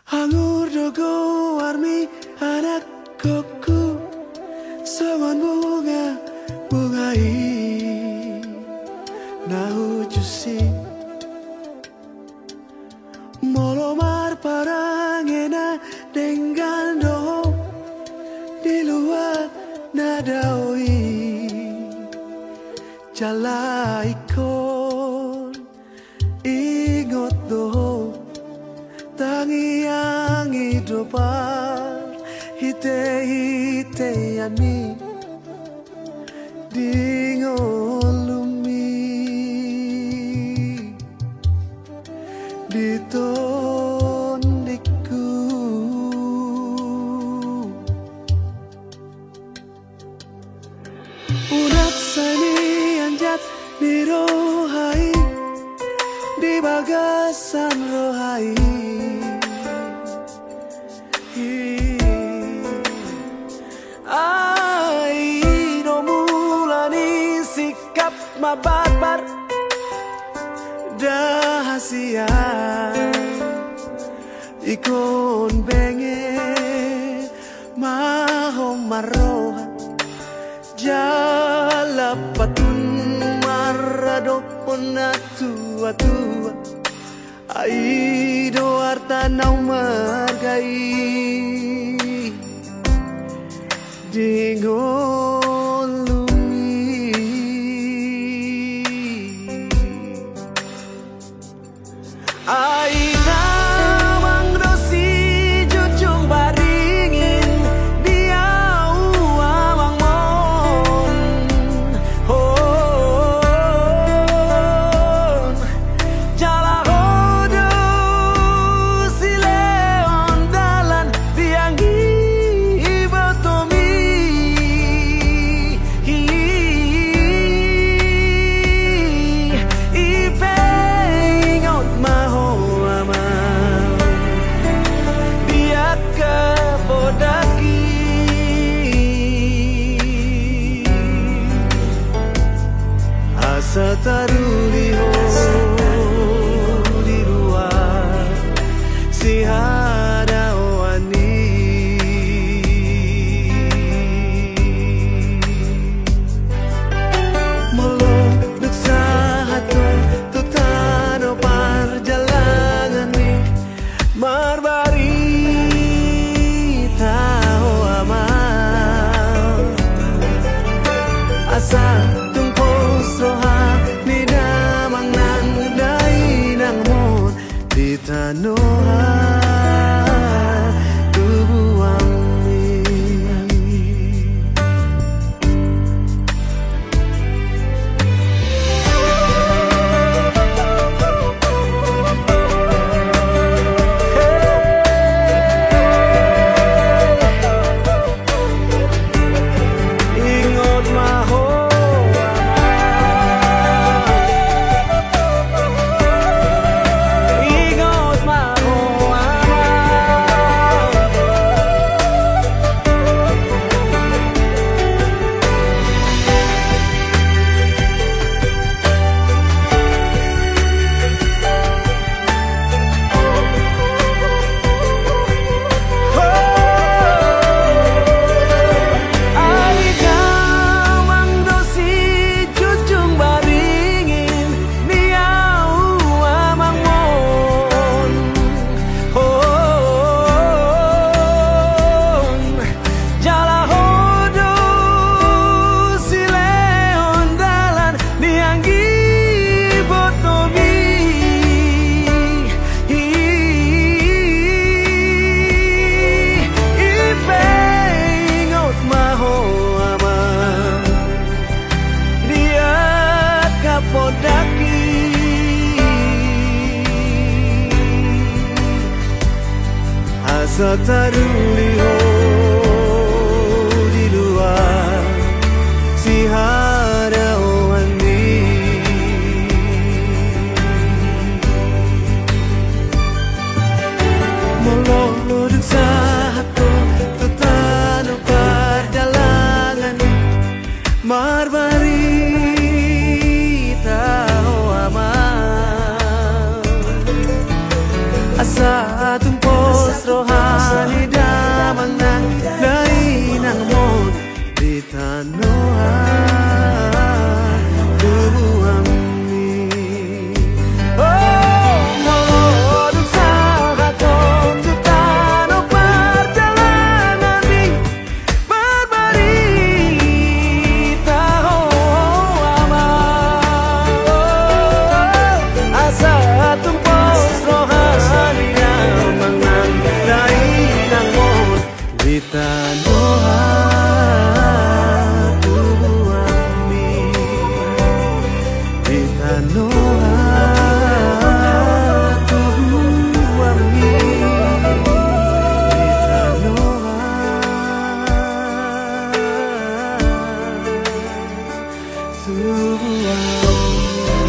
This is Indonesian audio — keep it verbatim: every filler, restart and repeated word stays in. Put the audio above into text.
Hangur dogo warmi anak koku Sawan bunga bungai Nahu jusi Molomar parangena dengan doho Di luar nadawi Jala ikon ingot doho Tangi yang hidupar Hite hite yami Dingolumi Ditondiku Unak sani anjat di rohai Di bagasan rohai Ai no mulani sikap mabarbar Dahasia Ikon benge Mahom maroha Jalapatun marado ponatua tua Aido artanau margai Dingolumi Aina mangdosi jujung baringin Diau amang mon Hon Jala hodo si leon dalan Dianggi botomi Ipengot maho amang Biak kepodaki Asa taruliho di luar Si hadawani Melodok sahato tutano perjalanan ni Marbari tahu amal Asa tungkos roha ni damang nang dai nang mon Di tanoha tubuang ni Ingot maho Ingot maho Aina mangdosi jujung baringin Diau amang mon Hon Jala hodo si leon dalan Dianggi botomi Ipengot maho amang Dia kapodaki Asa taruliho di luar Si hadawani Melodok sahato tutano perjalanan Marbari tahu amal Asa tumpos Wow.